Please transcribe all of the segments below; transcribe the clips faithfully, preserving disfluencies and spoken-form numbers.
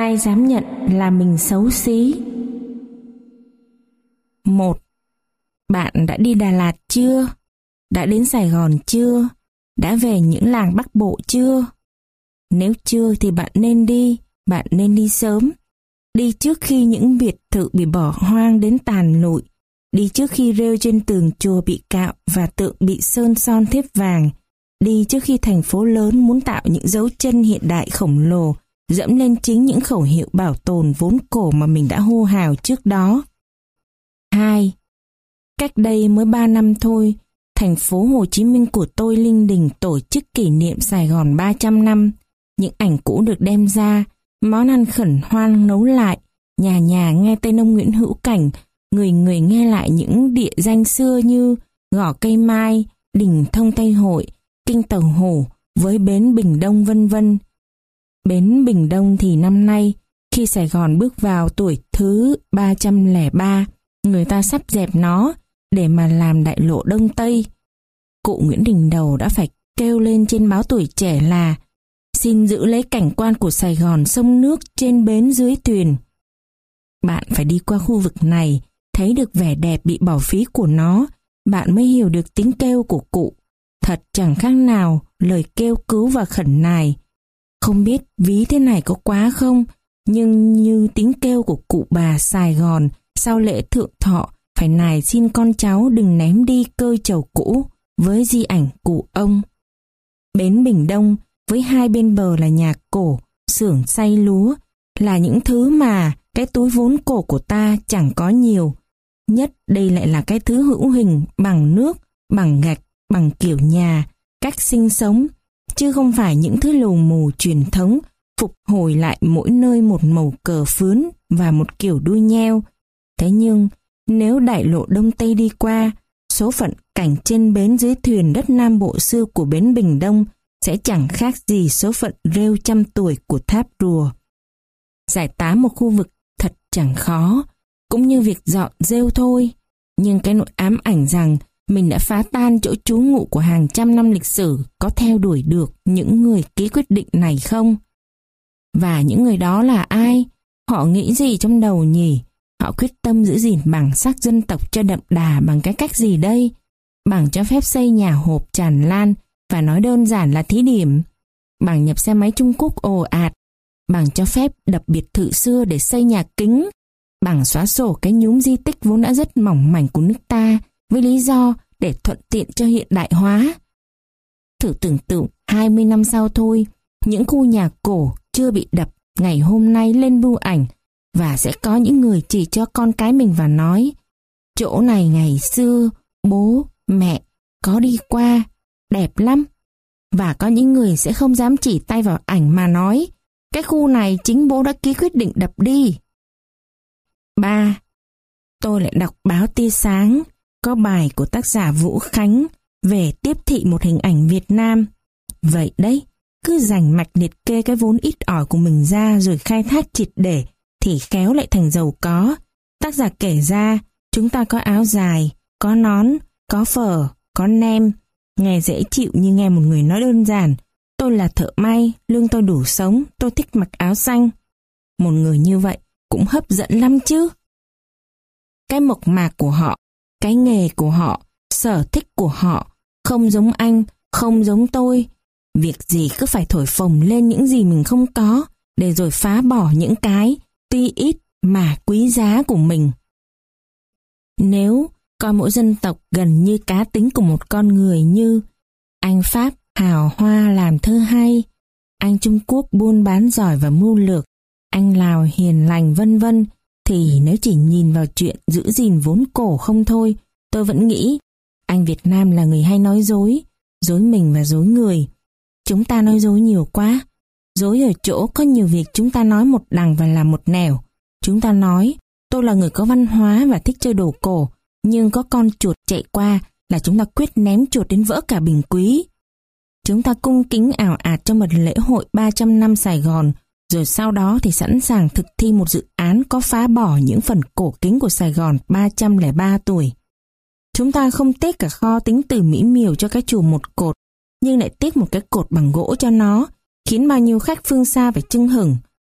ai dám nhận là mình xấu xí. Một. Bạn đã đi Đà Lạt chưa? Đã đến Sài Gòn chưa? Đã về những làng Bắc Bộ chưa? Nếu chưa thì bạn nên đi, bạn nên đi sớm. Đi trước khi những biệt thự bị bỏ hoang đến tàn lụi. Đi trước khi rêu trên tường chùa bị cạo và tượng bị sơn son thép vàng. Đi trước khi thành phố lớn muốn tạo những dấu chân hiện đại khổng lồ, dẫm lên chính những khẩu hiệu bảo tồn vốn cổ mà mình đã hô hào trước đó. Hai. Cách đây mới ba năm thôi, thành phố Hồ Chí Minh của tôi linh đình tổ chức kỷ niệm Sài Gòn ba trăm năm. Những ảnh cũ được đem ra, món ăn khẩn hoan nấu lại, nhà nhà nghe tên ông Nguyễn Hữu Cảnh, người người nghe lại những địa danh xưa như Gò Cây Mai, Đình Thông Tây Hội, Kinh Tàu Hổ với bến Bình Đông vân vân. Bến Bình Đông thì năm nay, khi Sài Gòn bước vào tuổi thứ ba trăm lẻ ba, người ta sắp dẹp nó để mà làm đại lộ Đông Tây. Cụ Nguyễn Đình Đầu đã phải kêu lên trên báo Tuổi Trẻ là xin giữ lấy cảnh quan của Sài Gòn sông nước trên bến dưới thuyền. Bạn phải đi qua khu vực này, thấy được vẻ đẹp bị bỏ phí của nó, bạn mới hiểu được tiếng kêu của cụ. Thật chẳng khác nào lời kêu cứu và khẩn nài. Không biết ví thế này có quá không, nhưng như tiếng kêu của cụ bà Sài Gòn sau lễ thượng thọ phải nài xin con cháu đừng ném đi cơi trầu cũ với di ảnh cụ ông. Bến Bình Đông với hai bên bờ là nhà cổ, xưởng xay lúa, là những thứ mà cái túi vốn cổ của ta chẳng có nhiều. Nhất đây lại là cái thứ hữu hình bằng nước, bằng gạch, bằng kiểu nhà, cách sinh sống, chứ không phải những thứ lù mù truyền thống phục hồi lại mỗi nơi một màu cờ phướn và một kiểu đuôi nheo. Thế nhưng, nếu đại lộ Đông Tây đi qua, số phận cảnh trên bến dưới thuyền đất Nam Bộ xưa của bến Bình Đông sẽ chẳng khác gì số phận rêu trăm tuổi của tháp rùa. Giải tán một khu vực thật chẳng khó, cũng như việc dọn rêu thôi. Nhưng cái nỗi ám ảnh rằng mình đã phá tan chỗ trú ngụ của hàng trăm năm lịch sử có theo đuổi được những người ký quyết định này không? Và những người đó là ai? Họ nghĩ gì trong đầu nhỉ? Họ quyết tâm giữ gìn bản sắc dân tộc cho đậm đà bằng cái cách gì đây? Bằng cho phép xây nhà hộp tràn lan và nói đơn giản là thí điểm? Bằng nhập xe máy Trung Quốc ồ ạt? Bằng cho phép đập biệt thự xưa để xây nhà kính? Bằng xóa sổ cái nhúm di tích vốn đã rất mỏng mảnh của nước ta với lý do để thuận tiện cho hiện đại hóa? Thử tưởng tượng hai mươi năm sau thôi, những khu nhà cổ chưa bị đập ngày hôm nay lên bưu ảnh và sẽ có những người chỉ cho con cái mình và nói chỗ này ngày xưa bố, mẹ có đi qua, đẹp lắm. Và có những người sẽ không dám chỉ tay vào ảnh mà nói cái khu này chính bố đã ký quyết định đập đi. ba. Tôi lại đọc báo Tia Sáng, có bài của tác giả Vũ Khánh về tiếp thị một hình ảnh Việt Nam. Vậy đấy, cứ rành mạch liệt kê cái vốn ít ỏi của mình ra rồi khai thác triệt để thì khéo lại thành giàu có. Tác giả kể ra, chúng ta có áo dài, có nón, có phở, có nem. Nghe dễ chịu như nghe một người nói đơn giản. Tôi là thợ may, lương tôi đủ sống, tôi thích mặc áo xanh. Một người như vậy cũng hấp dẫn lắm chứ. Cái mộc mạc của họ, cái nghề của họ, sở thích của họ, không giống anh, không giống tôi. Việc gì cứ phải thổi phồng lên những gì mình không có, để rồi phá bỏ những cái tuy ít mà quý giá của mình. Nếu coi mỗi dân tộc gần như cá tính của một con người như anh Pháp hào hoa làm thơ hay, anh Trung Quốc buôn bán giỏi và mưu lược, anh Lào hiền lành vân vân, thì nếu chỉ nhìn vào chuyện giữ gìn vốn cổ không thôi, tôi vẫn nghĩ anh Việt Nam là người hay nói dối, dối mình và dối người. Chúng ta nói dối nhiều quá. Dối ở chỗ có nhiều việc chúng ta nói một đằng và làm một nẻo. Chúng ta nói tôi là người có văn hóa và thích chơi đồ cổ, nhưng có con chuột chạy qua là chúng ta quyết ném chuột đến vỡ cả bình quý. Chúng ta cung kính ảo ạt trong một lễ hội ba trăm năm Sài Gòn, rồi sau đó thì sẵn sàng thực thi một dự án có phá bỏ những phần cổ kính của Sài Gòn ba trăm lẻ ba tuổi. Chúng ta không tiếc cả kho tính từ mỹ miều cho cái chùa một cột, nhưng lại tiếc một cái cột bằng gỗ cho nó, khiến bao nhiêu khách phương xa phải chưng hửng.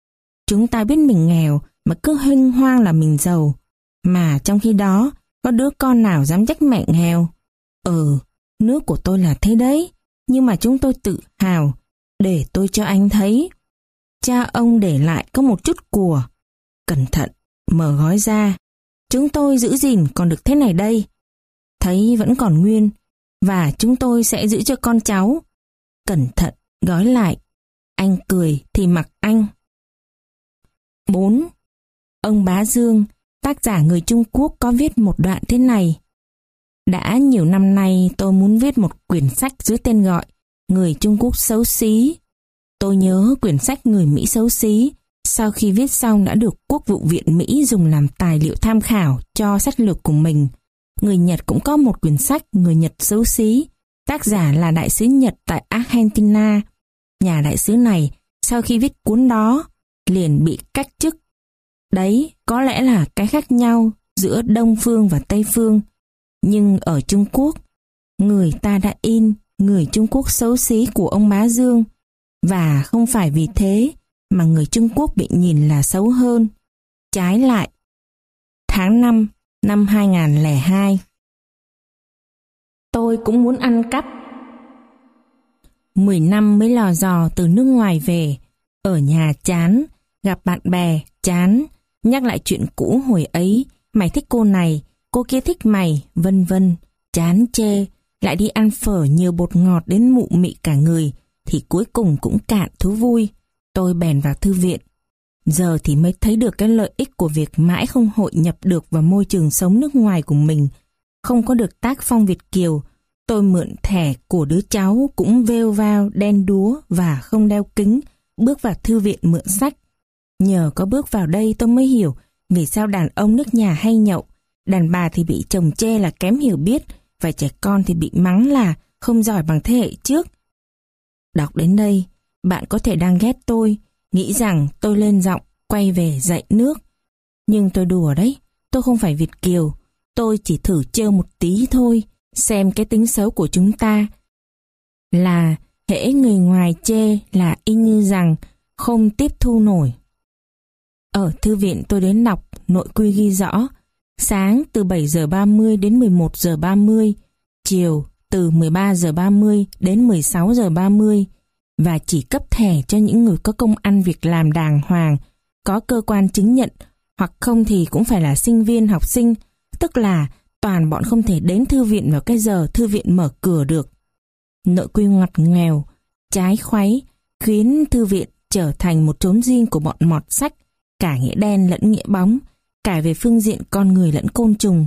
Chúng ta biết mình nghèo mà cứ hênh hoang là mình giàu. Mà trong khi đó, có đứa con nào dám trách mẹ nghèo? Ừ, nước của tôi là thế đấy, nhưng mà chúng tôi tự hào. Để tôi cho anh thấy. Cha ông để lại có một chút của. Cẩn thận, mở gói ra. Chúng tôi giữ gìn còn được thế này đây. Thấy vẫn còn nguyên, và chúng tôi sẽ giữ cho con cháu. Cẩn thận, gói lại. Anh cười thì mặc anh. bốn. Ông Bá Dương, tác giả người Trung Quốc có viết một đoạn thế này. Đã nhiều năm nay tôi muốn viết một quyển sách dưới tên gọi Người Trung Quốc xấu xí. Tôi nhớ quyển sách Người Mỹ xấu xí sau khi viết xong đã được Quốc vụ viện Mỹ dùng làm tài liệu tham khảo cho sách lược của mình. Người Nhật cũng có một quyển sách Người Nhật xấu xí, tác giả là đại sứ Nhật tại Argentina. Nhà đại sứ này sau khi viết cuốn đó liền bị cách chức. Đấy có lẽ là cái khác nhau giữa Đông Phương và Tây Phương. Nhưng ở Trung Quốc, người ta đã in Người Trung Quốc xấu xí của ông Bá Dương, và không phải vì thế mà người Trung Quốc bị nhìn là xấu hơn. Trái lại, tháng năm năm hai nghìn không trăm lẻ hai, tôi cũng muốn ăn cắp. Mười năm mới lò dò từ nước ngoài về, ở nhà chán, gặp bạn bè chán, nhắc lại chuyện cũ hồi ấy, mày thích cô này, cô kia thích mày, vân vân, chán chê, lại đi ăn phở nhiều bột ngọt đến mụ mị cả người, thì cuối cùng cũng cạn thú vui. Tôi bèn vào thư viện. Giờ thì mới thấy được cái lợi ích của việc mãi không hội nhập được vào môi trường sống nước ngoài của mình, không có được tác phong Việt kiều. Tôi mượn thẻ của đứa cháu cũng vêu vao, đen đúa và không đeo kính, bước vào thư viện mượn sách. Nhờ có bước vào đây tôi mới hiểu vì sao đàn ông nước nhà hay nhậu, đàn bà thì bị chồng chê là kém hiểu biết, và trẻ con thì bị mắng là không giỏi bằng thế hệ trước. Đọc đến đây, bạn có thể đang ghét tôi, nghĩ rằng tôi lên giọng quay về dạy nước. Nhưng tôi đùa đấy, tôi không phải Việt kiều, tôi chỉ thử trêu một tí thôi, xem cái tính xấu của chúng ta. Là hễ người ngoài chê là y như rằng không tiếp thu nổi. Ở thư viện tôi đến đọc, nội quy ghi rõ, sáng từ bảy giờ ba mươi đến mười một giờ ba mươi, chiều từ mười ba giờ ba mươi đến mười sáu giờ ba mươi, và chỉ cấp thẻ cho những người có công ăn việc làm đàng hoàng, có cơ quan chứng nhận, hoặc không thì cũng phải là sinh viên học sinh, tức là toàn bọn không thể đến thư viện vào cái giờ thư viện mở cửa được. Nội quy ngặt nghèo, trái khuấy, khiến thư viện trở thành một chốn riêng của bọn mọt sách, cả nghĩa đen lẫn nghĩa bóng, cả về phương diện con người lẫn côn trùng.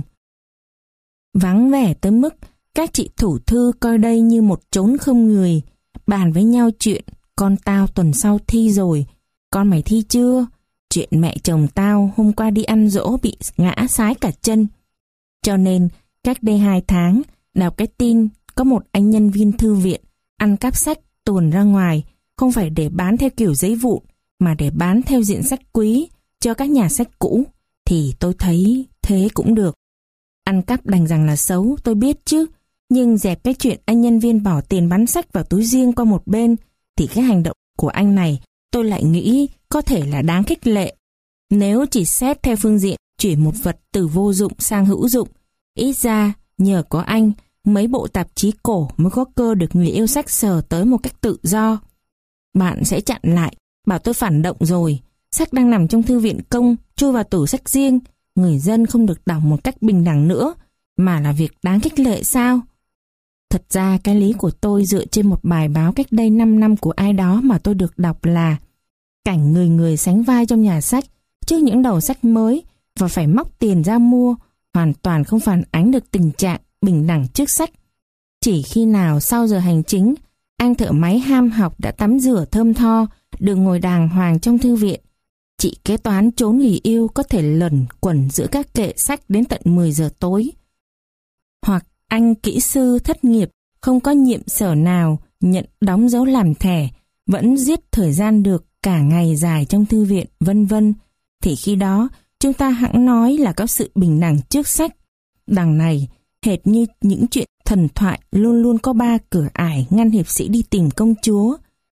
Vắng vẻ tới mức các chị thủ thư coi đây như một chốn không người, bàn với nhau chuyện con tao tuần sau thi rồi, con mày thi chưa? Chuyện mẹ chồng tao hôm qua đi ăn dỗ bị ngã sái cả chân. Cho nên cách đây hai tháng đọc cái tin có một anh nhân viên thư viện ăn cắp sách tuồn ra ngoài, không phải để bán theo kiểu giấy vụn mà để bán theo diện sách quý cho các nhà sách cũ, thì tôi thấy thế cũng được. Ăn cắp đành rằng là xấu, tôi biết chứ, nhưng dẹp cái chuyện anh nhân viên bỏ tiền bán sách vào túi riêng qua một bên, thì cái hành động của anh này tôi lại nghĩ có thể là đáng khích lệ. Nếu chỉ xét theo phương diện chuyển một vật từ vô dụng sang hữu dụng, ít ra nhờ có anh, mấy bộ tạp chí cổ mới có cơ được người yêu sách sờ tới một cách tự do. Bạn sẽ chặn lại, bảo tôi phản động rồi, sách đang nằm trong thư viện công, chui vào tủ sách riêng, người dân không được đọc một cách bình đẳng nữa, mà là việc đáng khích lệ sao? Thật ra cái lý của tôi dựa trên một bài báo cách đây năm năm của ai đó mà tôi được đọc là cảnh người người sánh vai trong nhà sách trước những đầu sách mới và phải móc tiền ra mua, hoàn toàn không phản ánh được tình trạng bình đẳng trước sách. Chỉ khi nào sau giờ hành chính, anh thợ máy ham học đã tắm rửa thơm tho, được ngồi đàng hoàng trong thư viện, chị kế toán trốn người yêu có thể lẩn quẩn giữa các kệ sách đến tận mười giờ tối. Hoặc anh kỹ sư thất nghiệp, không có nhiệm sở nào nhận đóng dấu làm thẻ, vẫn giết thời gian được cả ngày dài trong thư viện, vân vân, thì khi đó chúng ta hẵng nói là có sự bình đẳng trước sách. Đằng này, hệt như những chuyện thần thoại luôn luôn có ba cửa ải ngăn hiệp sĩ đi tìm công chúa,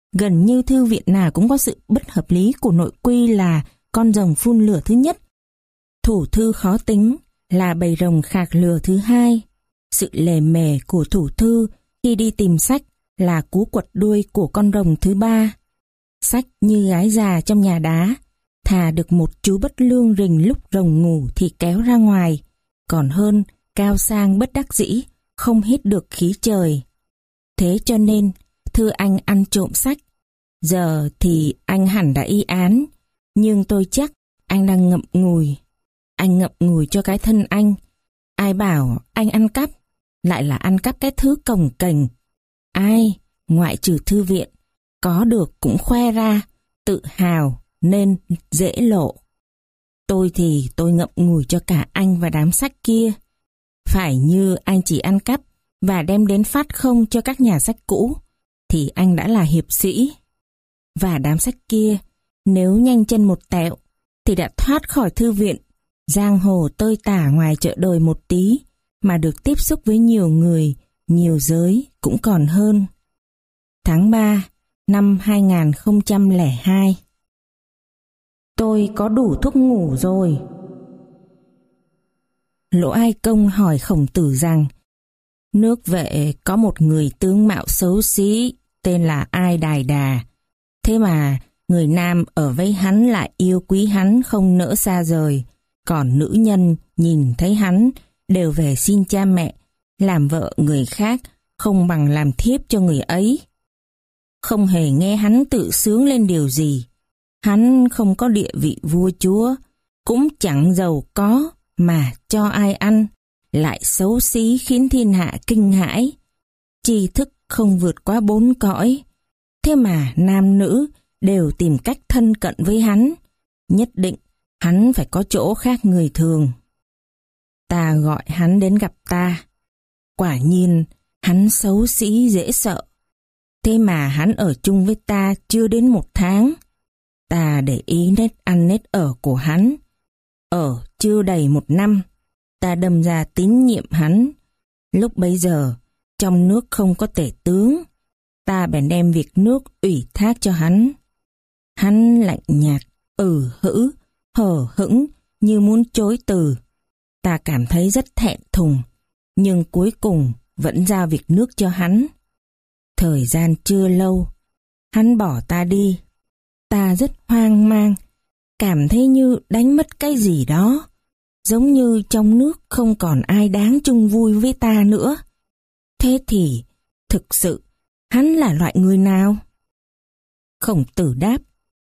gần như thư viện nào cũng có sự bất hợp lý của nội quy là con rồng phun lửa thứ nhất, thủ thư khó tính là bầy rồng khạc lửa thứ hai, sự lề mề của thủ thư khi đi tìm sách là cú quật đuôi của con rồng thứ ba. Sách như gái già trong nhà đá, thà được một chú bất lương rình lúc rồng ngủ thì kéo ra ngoài, còn hơn cao sang bất đắc dĩ, không hít được khí trời. Thế cho nên, thưa anh ăn trộm sách. Giờ thì anh hẳn đã y án, nhưng tôi chắc anh đang ngậm ngùi. Anh ngậm ngùi cho cái thân anh. Ai bảo anh ăn cắp, lại là ăn cắp cái thứ cồng kềnh. Ai, ngoại trừ thư viện, có được cũng khoe ra, tự hào nên dễ lộ. Tôi thì tôi ngậm ngùi cho cả anh và đám sách kia. Phải như anh chỉ ăn cắp và đem đến phát không cho các nhà sách cũ, thì anh đã là hiệp sĩ. Và đám sách kia, nếu nhanh chân một tẹo, thì đã thoát khỏi thư viện, giang hồ tơi tả ngoài chợ đời một tí, mà được tiếp xúc với nhiều người, nhiều giới cũng còn hơn. Tháng ba năm hai nghìn không trăm lẻ hai. Tôi có đủ thuốc ngủ rồi. Lỗ Ai Công hỏi Khổng Tử rằng, nước Vệ có một người tướng mạo xấu xí tên là Ai Đài Đà. Thế mà người nam ở với hắn lại yêu quý hắn không nỡ xa rời, còn nữ nhân nhìn thấy hắn đều về xin cha mẹ, làm vợ người khác không bằng làm thiếp cho người ấy. Không hề nghe hắn tự sướng lên điều gì. Hắn không có địa vị vua chúa, cũng chẳng giàu có mà cho ai ăn, lại xấu xí khiến thiên hạ kinh hãi. Tri thức không vượt quá bốn cõi. Thế mà nam nữ đều tìm cách thân cận với hắn. Nhất định hắn phải có chỗ khác người thường. Ta gọi hắn đến gặp ta. Quả nhiên hắn xấu xí dễ sợ. Thế mà hắn ở chung với ta chưa đến một tháng. Ta để ý nét ăn nét ở của hắn. Ở chưa đầy một năm, ta đâm ra tín nhiệm hắn. Lúc bấy giờ, trong nước không có tể tướng. Ta bèn đem việc nước ủy thác cho hắn. Hắn lạnh nhạt, ừ hữ, hờ hững như muốn chối từ. Ta cảm thấy rất thẹn thùng, nhưng cuối cùng vẫn giao việc nước cho hắn. Thời gian chưa lâu, hắn bỏ ta đi. Ta rất hoang mang, cảm thấy như đánh mất cái gì đó, giống như trong nước không còn ai đáng chung vui với ta nữa. Thế thì, thực sự, hắn là loại người nào? Khổng Tử đáp,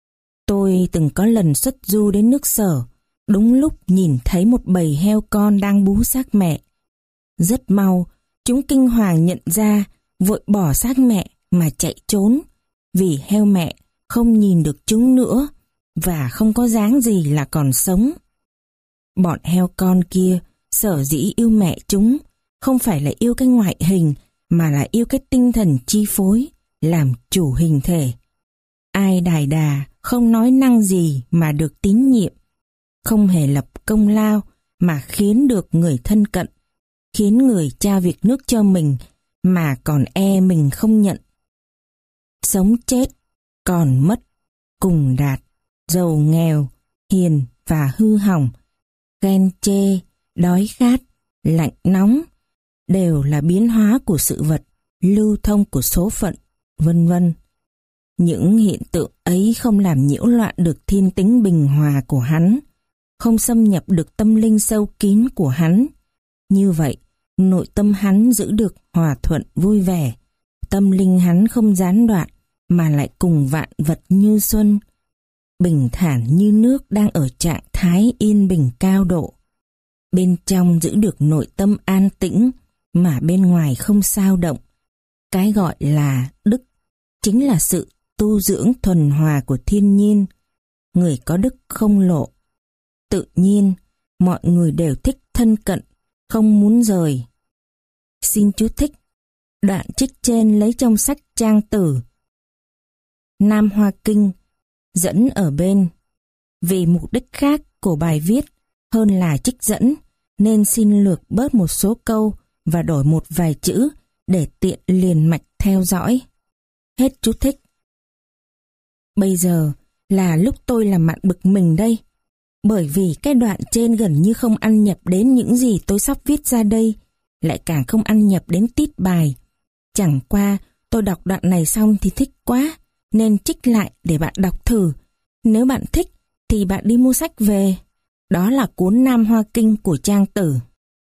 tôi từng có lần xuất du đến nước Sở, đúng lúc nhìn thấy một bầy heo con đang bú xác mẹ. Rất mau, chúng kinh hoàng nhận ra, vội bỏ xác mẹ mà chạy trốn, vì heo mẹ không nhìn được chúng nữa và không có dáng gì là còn sống. Bọn heo con kia sở dĩ yêu mẹ chúng không phải là yêu cái ngoại hình mà là yêu cái tinh thần chi phối, làm chủ hình thể. Ai Đài Đà không nói năng gì mà được tín nhiệm, không hề lập công lao mà khiến được người thân cận, khiến người trao việc nước cho mình mà còn e mình không nhận. Sống chết, còn mất, cùng đạt, giàu nghèo, hiền và hư hỏng, ghen chê, đói khát, lạnh nóng, đều là biến hóa của sự vật, lưu thông của số phận, vân vân. Những hiện tượng ấy không làm nhiễu loạn được thiên tính bình hòa của hắn, không xâm nhập được tâm linh sâu kín của hắn. Như vậy, nội tâm hắn giữ được hòa thuận vui vẻ, tâm linh hắn không gián đoạn mà lại cùng vạn vật như xuân, bình thản như nước đang ở trạng thái yên bình cao độ. Bên trong giữ được nội tâm an tĩnh mà bên ngoài không xao động. Cái gọi là đức chính là sự tu dưỡng thuần hòa của thiên nhiên. Người có đức không lộ. Tự nhiên, mọi người đều thích thân cận, không muốn rời. Xin chú thích. Đoạn trích trên lấy trong sách Trang Tử Nam Hoa Kinh, dẫn ở bên. Vì mục đích khác của bài viết hơn là trích dẫn, nên xin lược bớt một số câu và đổi một vài chữ để tiện liền mạch theo dõi. Hết chú thích. Bây giờ là lúc tôi làm mặn bực mình đây. Bởi vì cái đoạn trên gần như không ăn nhập đến những gì tôi sắp viết ra đây, lại càng không ăn nhập đến tít bài. Chẳng qua tôi đọc đoạn này xong thì thích quá, nên trích lại để bạn đọc thử. Nếu bạn thích thì bạn đi mua sách về. Đó là cuốn Nam Hoa Kinh của Trang Tử,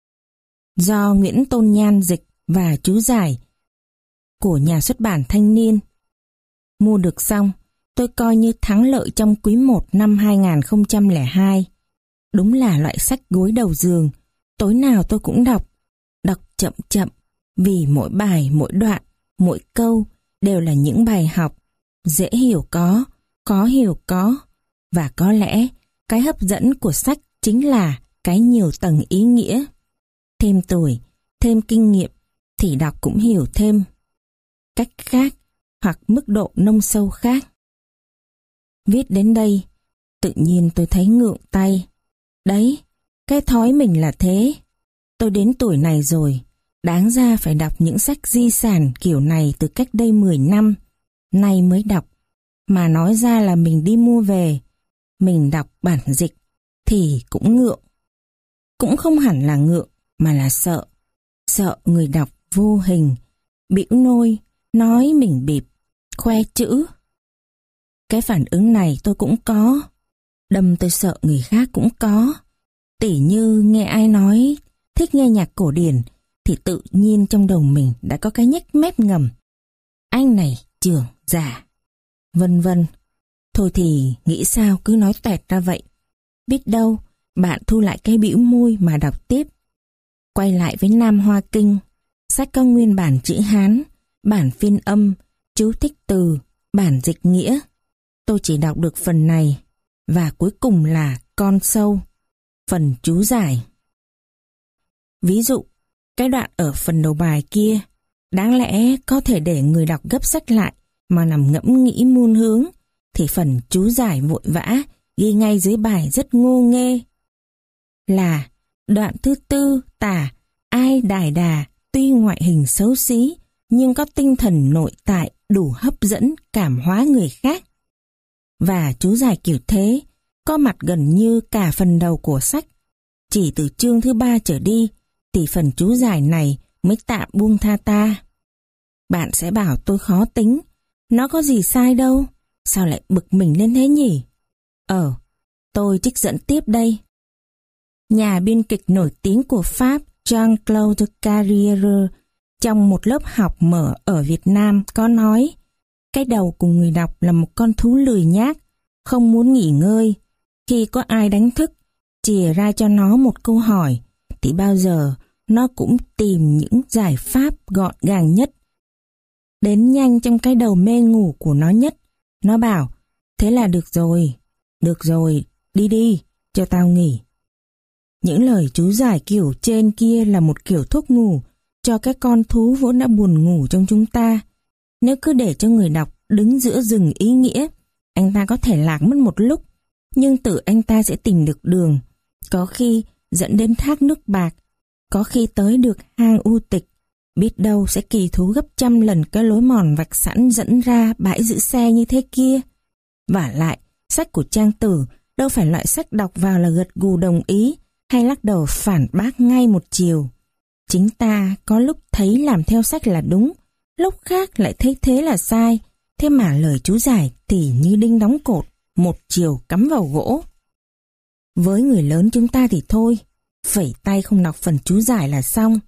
do Nguyễn Tôn Nhan dịch và chú giải, của nhà xuất bản Thanh Niên. Mua được xong, tôi coi như thắng lợi trong quý một năm hai nghìn không trăm lẻ hai. Đúng là loại sách gối đầu giường, tối nào tôi cũng đọc. Đọc chậm chậm, vì mỗi bài, mỗi đoạn, mỗi câu đều là những bài học, dễ hiểu có, khó hiểu có. Và có lẽ cái hấp dẫn của sách chính là cái nhiều tầng ý nghĩa. Thêm tuổi, thêm kinh nghiệm thì đọc cũng hiểu thêm. Cách khác hoặc mức độ nông sâu khác. Viết đến đây, tự nhiên tôi thấy ngượng tay. Đấy, cái thói mình là thế. Tôi đến tuổi này rồi, đáng ra phải đọc những sách di sản kiểu này từ cách đây mười năm, nay mới đọc. Mà nói ra là mình đi mua về, mình đọc bản dịch thì cũng ngượng. Cũng không hẳn là ngượng mà là sợ. Sợ người đọc vô hình, bĩu môi, nói mình bịp, khoe chữ. Cái phản ứng này tôi cũng có. Đâm tôi sợ người khác cũng có. Tỉ như nghe ai nói thích nghe nhạc cổ điển thì tự nhiên trong đầu mình đã có cái nhếch mép ngầm. Anh này trưởng giả, vân vân. Thôi thì nghĩ sao cứ nói toẹt ra vậy. Biết đâu bạn thu lại cái bĩu môi mà đọc tiếp. Quay lại với Nam Hoa Kinh, sách có nguyên bản chữ Hán, bản phiên âm, chú thích từ, bản dịch nghĩa. Tôi chỉ đọc được phần này, và cuối cùng là con sâu, phần chú giải. Ví dụ, cái đoạn ở phần đầu bài kia, đáng lẽ có thể để người đọc gấp sách lại mà nằm ngẫm nghĩ muôn hướng, thì phần chú giải vội vã ghi ngay dưới bài rất ngô nghê. Là đoạn thứ tư tả ai Đài Đà tuy ngoại hình xấu xí nhưng có tinh thần nội tại đủ hấp dẫn cảm hóa người khác. Và chú giải kiểu thế có mặt gần như cả phần đầu của sách. Chỉ từ chương thứ ba trở đi thì phần chú giải này mới tạm buông tha ta. Bạn sẽ bảo tôi khó tính, nó có gì sai đâu, sao lại bực mình lên thế nhỉ? Ờ, tôi trích dẫn tiếp đây. Nhà biên kịch nổi tiếng của Pháp Jean-Claude Carrière trong một lớp học mở ở Việt Nam có nói cái đầu của người đọc là một con thú lười nhác, không muốn nghỉ ngơi. Khi có ai đánh thức, chìa ra cho nó một câu hỏi, thì bao giờ nó cũng tìm những giải pháp gọn gàng nhất. Đến nhanh trong cái đầu mê ngủ của nó nhất, nó bảo, thế là được rồi, được rồi, đi đi, cho tao nghỉ. Những lời chú giải kiểu trên kia là một kiểu thuốc ngủ cho cái con thú vốn đã buồn ngủ trong chúng ta. Nếu cứ để cho người đọc đứng giữa rừng ý nghĩa, anh ta có thể lạc mất một lúc, nhưng tự anh ta sẽ tìm được đường, có khi dẫn đến thác nước bạc, có khi tới được hang u tịch, biết đâu sẽ kỳ thú gấp trăm lần cái lối mòn vạch sẵn dẫn ra bãi giữ xe như thế kia. Vả lại, sách của Trang Tử đâu phải loại sách đọc vào là gật gù đồng ý hay lắc đầu phản bác ngay một chiều. Chính ta có lúc thấy làm theo sách là đúng, lúc khác lại thấy thế là sai, thế mà lời chú giải thì như đinh đóng cột, một chiều cắm vào gỗ. Với người lớn chúng ta thì thôi, phẩy tay không đọc phần chú giải là xong.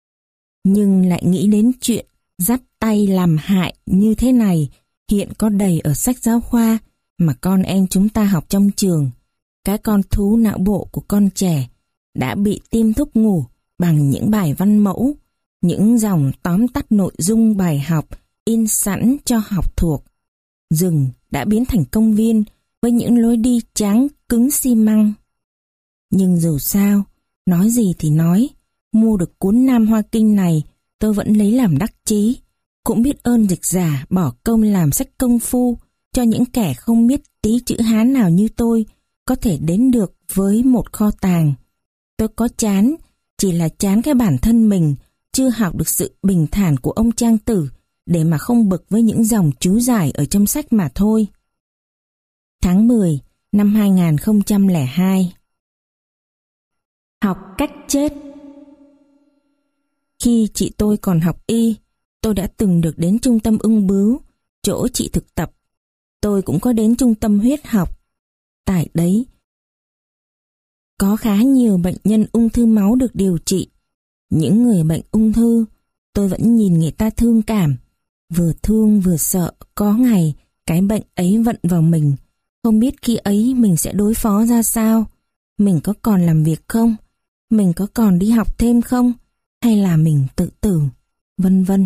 Nhưng lại nghĩ đến chuyện dắt tay làm hại như thế này hiện có đầy ở sách giáo khoa mà con em chúng ta học trong trường. Cái con thú não bộ của con trẻ đã bị tiêm thuốc ngủ bằng những bài văn mẫu, những dòng tóm tắt nội dung bài học in sẵn cho học thuộc. Rừng đã biến thành công viên với những lối đi tráng cứng xi măng. Nhưng dù sao, nói gì thì nói, mua được cuốn Nam Hoa Kinh này tôi vẫn lấy làm đắc chí. Cũng biết ơn dịch giả bỏ công làm sách công phu cho những kẻ không biết tí chữ Hán nào như tôi có thể đến được với một kho tàng. Tôi có chán, chỉ là chán cái bản thân mình chưa học được sự bình thản của ông Trang Tử để mà không bực với những dòng chú giải ở trong sách mà thôi. tháng mười năm hai nghìn không trăm lẻ hai. Học cách chết. Khi chị tôi còn học y, tôi đã từng được đến trung tâm ung bướu, chỗ chị thực tập. Tôi cũng có đến trung tâm huyết học. Tại đấy, có khá nhiều bệnh nhân ung thư máu được điều trị. Những người bệnh ung thư, tôi vẫn nhìn người ta thương cảm. Vừa thương vừa sợ, có ngày cái bệnh ấy vận vào mình. Không biết khi ấy mình sẽ đối phó ra sao. Mình có còn làm việc không? Mình có còn đi học thêm không? Hay là mình tự tử? Vân vân.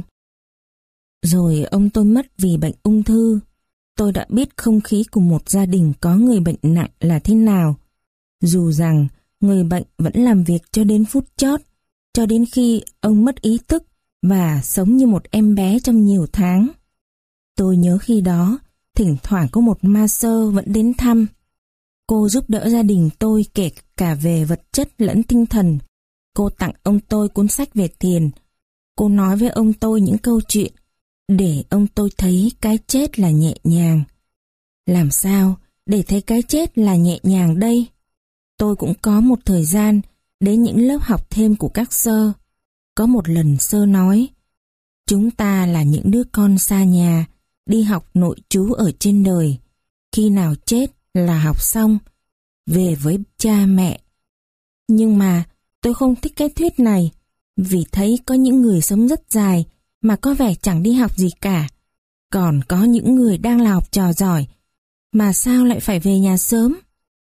Rồi ông tôi mất vì bệnh ung thư. Tôi đã biết không khí của một gia đình có người bệnh nặng là thế nào. Dù rằng người bệnh vẫn làm việc cho đến phút chót, cho đến khi ông mất ý thức và sống như một em bé trong nhiều tháng. Tôi nhớ khi đó, thỉnh thoảng có một ma sơ vẫn đến thăm. Cô giúp đỡ gia đình tôi kể cả về vật chất lẫn tinh thần. Cô tặng ông tôi cuốn sách về thiền. Cô nói với ông tôi những câu chuyện để ông tôi thấy cái chết là nhẹ nhàng. Làm sao để thấy cái chết là nhẹ nhàng đây? Tôi cũng có một thời gian đến những lớp học thêm của các sơ. Có một lần sơ nói, chúng ta là những đứa con xa nhà, đi học nội trú ở trên đời. Khi nào chết là học xong, về với cha mẹ. Nhưng mà tôi không thích cái thuyết này, vì thấy có những người sống rất dài mà có vẻ chẳng đi học gì cả. Còn có những người đang là học trò giỏi, mà sao lại phải về nhà sớm?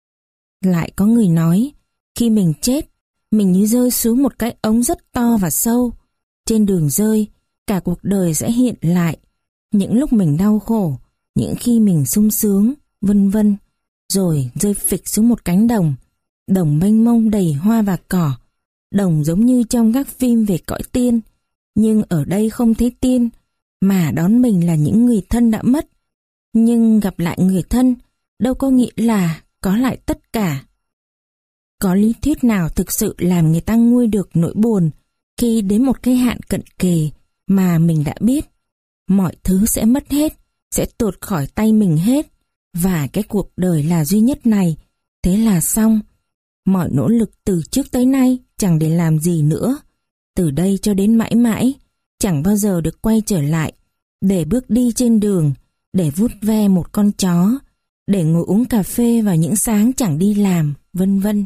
Lại có người nói, khi mình chết, mình như rơi xuống một cái ống rất to và sâu. Trên đường rơi, cả cuộc đời sẽ hiện lại. Những lúc mình đau khổ, những khi mình sung sướng, vân vân. Rồi rơi phịch xuống một cánh đồng. Đồng mênh mông đầy hoa và cỏ. Đồng giống như trong các phim về cõi tiên. Nhưng ở đây không thấy tiên, mà đón mình là những người thân đã mất. Nhưng gặp lại người thân, đâu có nghĩa là có lại tất cả. Có lý thuyết nào thực sự làm người ta nguôi được nỗi buồn khi đến một cái hạn cận kề mà mình đã biết mọi thứ sẽ mất hết, sẽ tuột khỏi tay mình hết, và cái cuộc đời là duy nhất này, thế là xong. Mọi nỗ lực từ trước tới nay chẳng để làm gì nữa, từ đây cho đến mãi mãi chẳng bao giờ được quay trở lại, để bước đi trên đường, để vuốt ve một con chó, để ngồi uống cà phê vào những sáng chẳng đi làm, vân vân.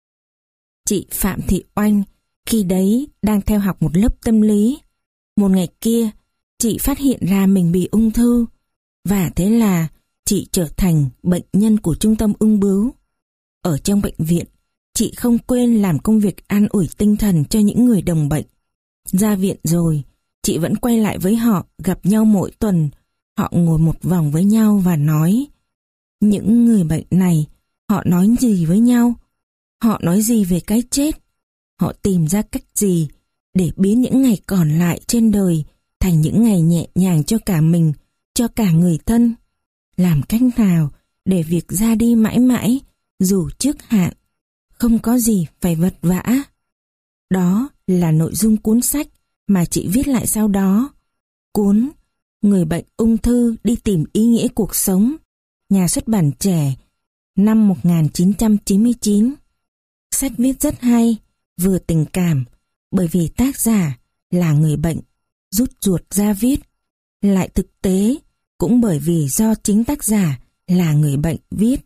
Chị Phạm Thị Oanh khi đấy đang theo học một lớp tâm lý. Một ngày kia, chị phát hiện ra mình bị ung thư, và thế là chị trở thành bệnh nhân của trung tâm ung bướu. Ở trong bệnh viện, chị không quên làm công việc an ủi tinh thần cho những người đồng bệnh. Ra viện rồi, chị vẫn quay lại với họ, gặp nhau mỗi tuần. Họ ngồi một vòng với nhau và nói, những người bệnh này, họ nói gì với nhau? Họ nói gì về cái chết? Họ tìm ra cách gì để biến những ngày còn lại trên đời thành những ngày nhẹ nhàng cho cả mình, cho cả người thân? Làm cách nào để việc ra đi mãi mãi, dù trước hạn, không có gì phải vật vã? Đó là nội dung cuốn sách mà chị viết lại sau đó. Cuốn Người bệnh ung thư đi tìm ý nghĩa cuộc sống, nhà xuất bản Trẻ, năm một nghìn chín trăm chín mươi chín. Sách viết rất hay, vừa tình cảm, bởi vì tác giả là người bệnh, rút ruột ra viết. Lại thực tế, cũng bởi vì do chính tác giả là người bệnh viết.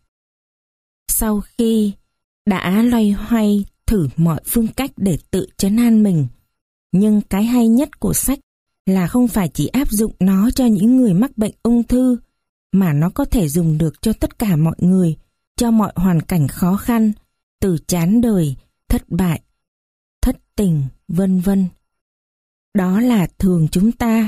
Sau khi đã loay hoay thử mọi phương cách để tự trấn an mình, nhưng cái hay nhất của sách là không phải chỉ áp dụng nó cho những người mắc bệnh ung thư, mà nó có thể dùng được cho tất cả mọi người, cho mọi hoàn cảnh khó khăn, từ chán đời, thất bại, thất tình, vân vân. Đó là thường chúng ta,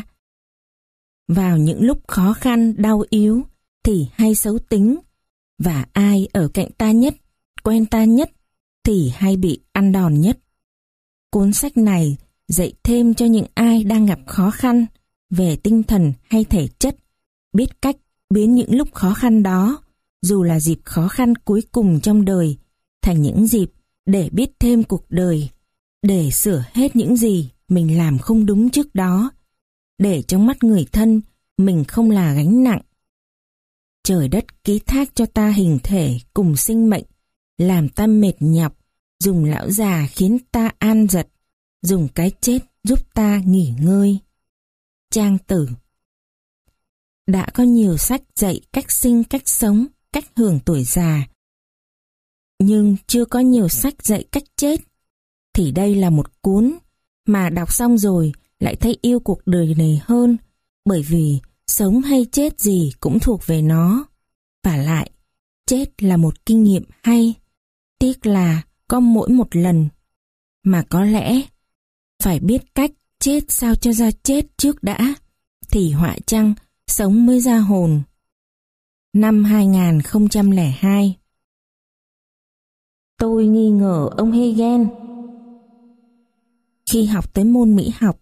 vào những lúc khó khăn, đau yếu, thì hay xấu tính, và ai ở cạnh ta nhất, quen ta nhất, thì hay bị ăn đòn nhất. Cuốn sách này dạy thêm cho những ai đang gặp khó khăn về tinh thần hay thể chất, biết cách biến những lúc khó khăn đó, dù là dịp khó khăn cuối cùng trong đời, thành những dịp để biết thêm cuộc đời, để sửa hết những gì mình làm không đúng trước đó, để trong mắt người thân mình không là gánh nặng. Trời đất ký thác cho ta hình thể cùng sinh mệnh, làm ta mệt nhọc, dùng lão già khiến ta an giật, dùng cái chết giúp ta nghỉ ngơi. Trang Tử. Đã có nhiều sách dạy cách sinh, cách sống, cách hưởng tuổi già, nhưng chưa có nhiều sách dạy cách chết. Thì đây là một cuốn mà đọc xong rồi lại thấy yêu cuộc đời này hơn, bởi vì sống hay chết gì cũng thuộc về nó. Vả lại, chết là một kinh nghiệm hay, tiếc là có mỗi một lần. Mà có lẽ phải biết cách chết sao cho ra chết trước đã, thì họa chăng sống mới ra hồn. Năm hai nghìn không trăm lẻ hai. Tôi nghi ngờ ông Hegel. Khi học tới môn Mỹ học,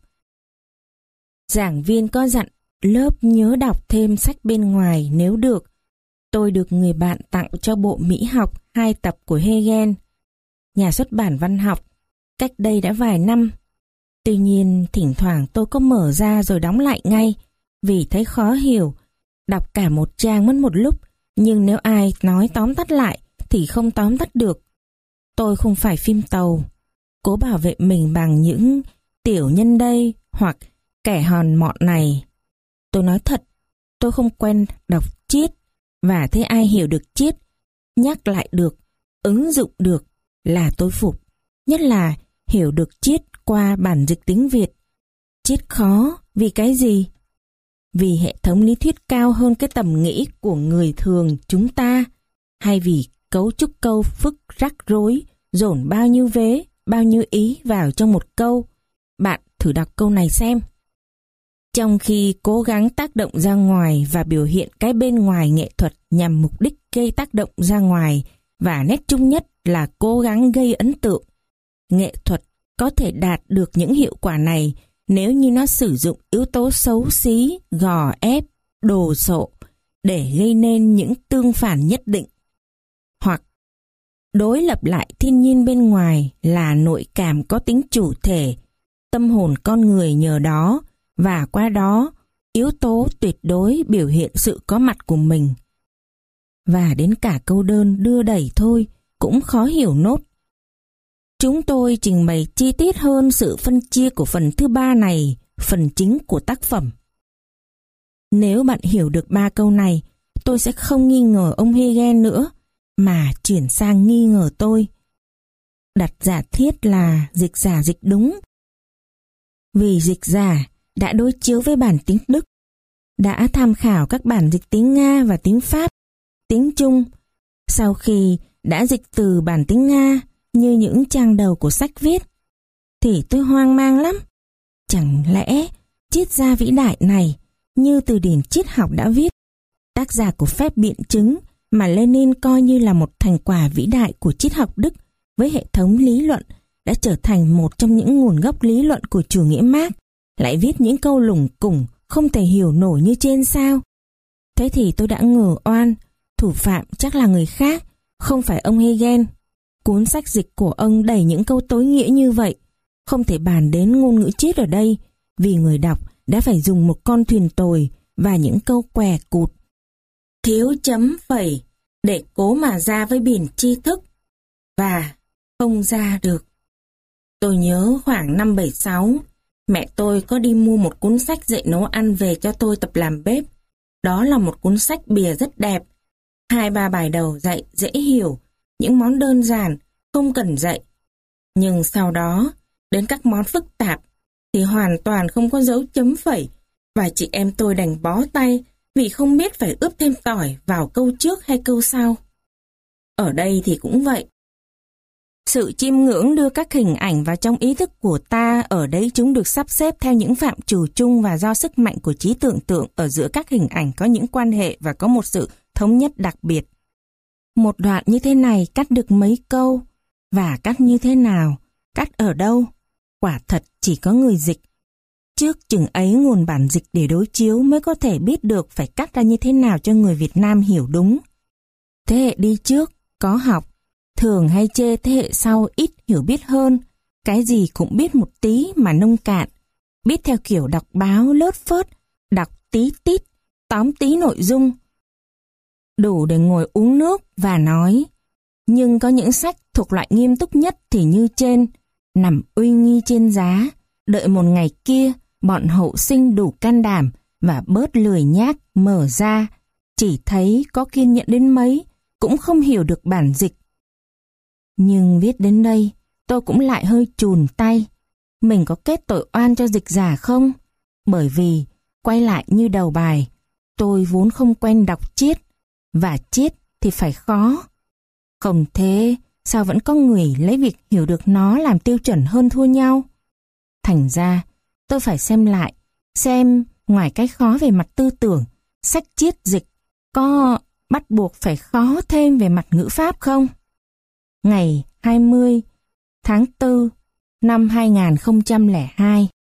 giảng viên có dặn lớp nhớ đọc thêm sách bên ngoài nếu được. Tôi được người bạn tặng cho bộ Mỹ học hai tập của Hegel, nhà xuất bản Văn học, cách đây đã vài năm. Tuy nhiên, thỉnh thoảng tôi có mở ra rồi đóng lại ngay, vì thấy khó hiểu. Đọc cả một trang mất một lúc, nhưng nếu ai nói tóm tắt lại thì không tóm tắt được. Tôi không phải phim tàu, cố bảo vệ mình bằng những tiểu nhân đây hoặc kẻ hòn mọn này. Tôi nói thật, tôi không quen đọc triết, và thấy ai hiểu được triết, nhắc lại được, ứng dụng được là tôi phục. Nhất là hiểu được triết qua bản dịch tiếng Việt. Triết khó vì cái gì? Vì hệ thống lý thuyết cao hơn cái tầm nghĩ của người thường chúng ta, hay vì cấu trúc câu phức rắc rối, dồn bao nhiêu vế, bao nhiêu ý vào trong một câu? Bạn thử đọc câu này xem. Trong khi cố gắng tác động ra ngoài và biểu hiện cái bên ngoài nghệ thuật nhằm mục đích gây tác động ra ngoài, và nét chung nhất là cố gắng gây ấn tượng, nghệ thuật có thể đạt được những hiệu quả này nếu như nó sử dụng yếu tố xấu xí, gò ép, đồ sộ để gây nên những tương phản nhất định. Hoặc đối lập lại thiên nhiên bên ngoài là nội cảm có tính chủ thể, tâm hồn con người nhờ đó, và qua đó yếu tố tuyệt đối biểu hiện sự có mặt của mình. Và đến cả câu đơn đưa đẩy thôi cũng khó hiểu nốt. Chúng tôi trình bày chi tiết hơn sự phân chia của phần thứ ba này, phần chính của tác phẩm. Nếu bạn hiểu được ba câu này, tôi sẽ không nghi ngờ ông Hegel nữa, mà chuyển sang nghi ngờ tôi. Đặt giả thiết là dịch giả dịch đúng. Vì dịch giả đã đối chiếu với bản tiếng Đức, đã tham khảo các bản dịch tiếng Nga và tiếng Pháp, tiếng Trung. Sau khi đã dịch từ bản tiếng Nga như những trang đầu của sách viết, thì tôi hoang mang lắm. Chẳng lẽ triết gia vĩ đại này, như từ điển triết học đã viết, tác giả của phép biện chứng mà Lenin coi như là một thành quả vĩ đại của triết học Đức với hệ thống lý luận, đã trở thành một trong những nguồn gốc lý luận của chủ nghĩa Mác, lại viết những câu lủng củng không thể hiểu nổi như trên sao? Thế thì tôi đã ngờ oan, thủ phạm chắc là người khác, không phải ông Hegel. Cuốn sách dịch của ông đầy những câu tối nghĩa như vậy, không thể bàn đến ngôn ngữ triết ở đây, vì người đọc đã phải dùng một con thuyền tồi và những câu què cụt, thiếu chấm phẩy để cố mà ra với biển tri thức, và không ra được. Tôi nhớ khoảng năm bảy sáu, mẹ tôi có đi mua một cuốn sách dạy nấu ăn về cho tôi tập làm bếp. Đó là một cuốn sách bìa rất đẹp, hai ba bài đầu dạy dễ hiểu, những món đơn giản, không cần dạy. Nhưng sau đó, đến các món phức tạp, thì hoàn toàn không có dấu chấm phẩy, và chị em tôi đành bó tay vì không biết phải ướp thêm tỏi vào câu trước hay câu sau. Ở đây thì cũng vậy. Sự chiêm ngưỡng đưa các hình ảnh vào trong ý thức của ta, ở đấy chúng được sắp xếp theo những phạm trù chung, và do sức mạnh của trí tưởng tượng ở giữa các hình ảnh có những quan hệ và có một sự thống nhất đặc biệt. Một đoạn như thế này cắt được mấy câu, và cắt như thế nào, cắt ở đâu? Quả thật chỉ có người dịch. Trước chừng ấy nguồn bản dịch để đối chiếu mới có thể biết được phải cắt ra như thế nào cho người Việt Nam hiểu đúng. Thế hệ đi trước có học, thường hay chê thế hệ sau ít hiểu biết hơn, cái gì cũng biết một tí mà nông cạn, biết theo kiểu đọc báo lướt phớt, đọc tí tít, tóm tí nội dung. đủ để ngồi uống nước và nói. Nhưng có những sách thuộc loại nghiêm túc nhất thì như trên, nằm uy nghi trên giá, đợi một ngày kia bọn hậu sinh đủ can đảm và bớt lười nhác mở ra, chỉ thấy có kiên nhẫn đến mấy, cũng không hiểu được bản dịch. Nhưng viết đến đây, tôi cũng lại hơi chùn tay. Mình có kết tội oan cho dịch giả không? Bởi vì, quay lại như đầu bài, tôi vốn không quen đọc triết, và triết thì phải khó. Không thế, sao vẫn có người lấy việc hiểu được nó làm tiêu chuẩn hơn thua nhau? Thành ra, tôi phải xem lại, xem ngoài cái khó về mặt tư tưởng, sách triết dịch có bắt buộc phải khó thêm về mặt ngữ pháp không? Ngày hai mươi tháng tư năm hai nghìn không trăm lẻ hai.